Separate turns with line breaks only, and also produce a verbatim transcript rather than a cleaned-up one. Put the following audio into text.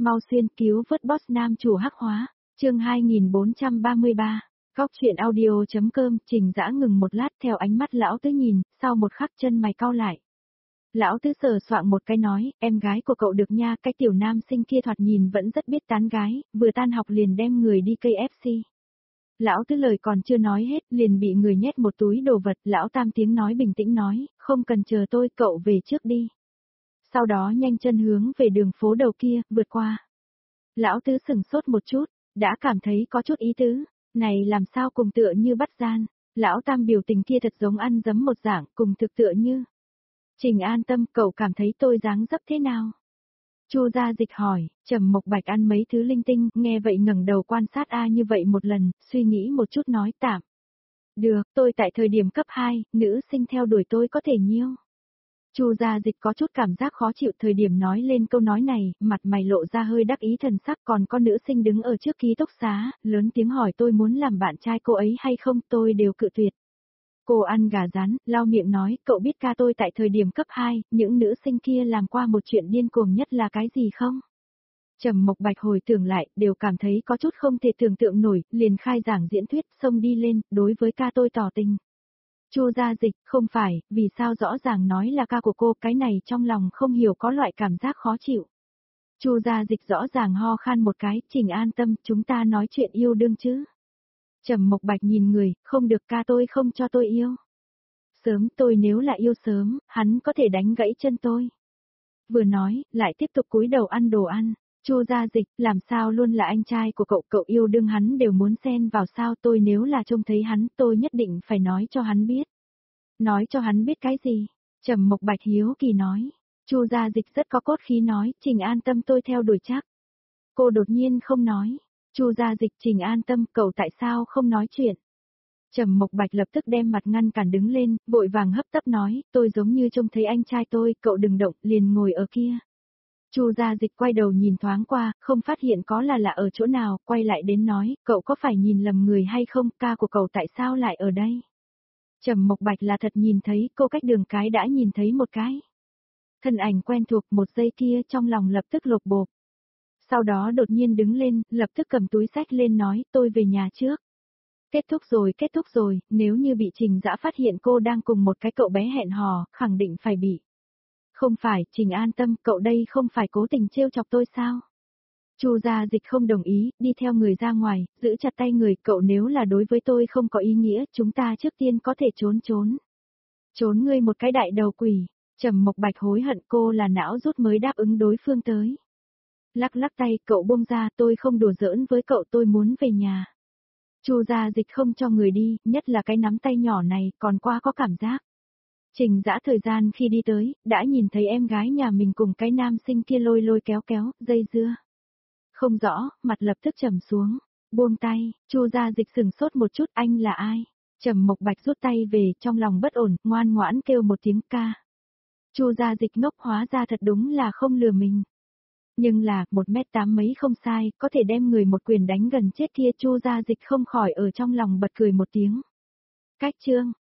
Mau xuyên cứu vớt boss nam chủ hắc hóa, chương hai nghìn bốn trăm ba mươi ba. Góc truyện audio.com. Trình Dã ngừng một lát theo ánh mắt lão tứ nhìn, sau một khắc chân mày cau lại. Lão tứ sờ soạng một cái nói, em gái của cậu được nha, cái tiểu nam sinh kia thoạt nhìn vẫn rất biết tán gái, vừa tan học liền đem người đi ca ép xê. Lão tứ lời còn chưa nói hết, liền bị người nhét một túi đồ vật, lão tam tiếng nói bình tĩnh nói, không cần chờ tôi, cậu về trước đi. Sau đó nhanh chân hướng về đường phố đầu kia, vượt qua. Lão tứ sừng sốt một chút, đã cảm thấy có chút ý tứ, này làm sao cùng tựa như bắt gian. Lão tam biểu tình kia thật giống ăn dấm một dạng, cùng thực tựa như. Trình an tâm, cậu cảm thấy tôi dáng dấp thế nào? Chu Gia Dịch hỏi, Trầm Mộc Bạch ăn mấy thứ linh tinh, nghe vậy ngẩng đầu quan sát A như vậy một lần, suy nghĩ một chút nói tạm. Được, tôi tại thời điểm cấp hai, nữ sinh theo đuổi tôi có thể nhiêu. Chu Gia Dịch có chút cảm giác khó chịu thời điểm nói lên câu nói này, mặt mày lộ ra hơi đắc ý thần sắc, còn có nữ sinh đứng ở trước ký túc xá, lớn tiếng hỏi tôi muốn làm bạn trai cô ấy hay không, tôi đều cự tuyệt. Cô ăn gà rán, lau miệng nói, cậu biết ca tôi tại thời điểm cấp hai, những nữ sinh kia làm qua một chuyện điên cuồng nhất là cái gì không? Trầm Mộc Bạch hồi tưởng lại, đều cảm thấy có chút không thể tưởng tượng nổi, liền khai giảng diễn thuyết, xông đi lên, đối với ca tôi tỏ tình. Chu Gia Dịch, không phải, vì sao rõ ràng nói là ca của cô, cái này trong lòng không hiểu có loại cảm giác khó chịu. Chu Gia Dịch rõ ràng ho khan một cái, Trình an tâm, chúng ta nói chuyện yêu đương chứ. Trầm Mộc Bạch nhìn người, không được, ca tôi không cho tôi yêu. Sớm, tôi nếu là yêu sớm, hắn có thể đánh gãy chân tôi. Vừa nói, lại tiếp tục cúi đầu ăn đồ ăn. Chu Gia Dịch, làm sao luôn là anh trai của cậu, cậu yêu đương hắn đều muốn xen vào sao, tôi nếu là trông thấy hắn, tôi nhất định phải nói cho hắn biết. Nói cho hắn biết cái gì? Trầm Mộc Bạch hiếu kỳ nói. Chu Gia Dịch rất có cốt khí nói, Trình an tâm, tôi theo đuổi chắc. Cô đột nhiên không nói. Chu Gia Dịch, Trình an tâm, cậu tại sao không nói chuyện? Trầm Mộc Bạch lập tức đem mặt ngăn cản đứng lên, vội vàng hấp tấp nói, tôi giống như trông thấy anh trai tôi, cậu đừng động, liền ngồi ở kia. Chu Gia Dịch quay đầu nhìn thoáng qua, không phát hiện có là lạ ở chỗ nào, quay lại đến nói, cậu có phải nhìn lầm người hay không, ca của cậu tại sao lại ở đây? Trầm Mộc Bạch là thật nhìn thấy, cô cách đường cái đã nhìn thấy một cái. Thân ảnh quen thuộc, một giây kia trong lòng lập tức lột bột. Sau đó đột nhiên đứng lên, lập tức cầm túi xách lên nói, tôi về nhà trước. Kết thúc rồi, kết thúc rồi, nếu như bị Trình Dã phát hiện cô đang cùng một cái cậu bé hẹn hò, khẳng định phải bị. Không phải, Trình an tâm, cậu đây không phải cố tình trêu chọc tôi sao? Chu Gia Dịch không đồng ý, đi theo người ra ngoài, giữ chặt tay người, cậu nếu là đối với tôi không có ý nghĩa, chúng ta trước tiên có thể trốn trốn. Trốn ngươi một cái đại đầu quỷ. Trầm Mộc Bạch hối hận, cô là não rút mới đáp ứng đối phương tới. Lắc lắc tay, cậu buông ra, tôi không đùa giỡn với cậu, tôi muốn về nhà. Chu Gia Dịch không cho người đi, nhất là cái nắm tay nhỏ này, còn qua có cảm giác. Trình Dã thời gian khi đi tới, đã nhìn thấy em gái nhà mình cùng cái nam sinh kia lôi lôi kéo kéo, dây dưa. Không rõ, mặt lập tức trầm xuống, buông tay, Chu Gia Dịch sừng sốt một chút, anh là ai? Trầm Mộc Bạch rút tay về, trong lòng bất ổn, ngoan ngoãn kêu một tiếng ca. Chu Gia Dịch ngốc, hóa ra thật đúng là không lừa mình. Nhưng là, một mét tám mấy không sai, có thể đem người một quyền đánh gần chết kia, Chu Gia Dịch không khỏi ở trong lòng bật cười một tiếng. Cách chương,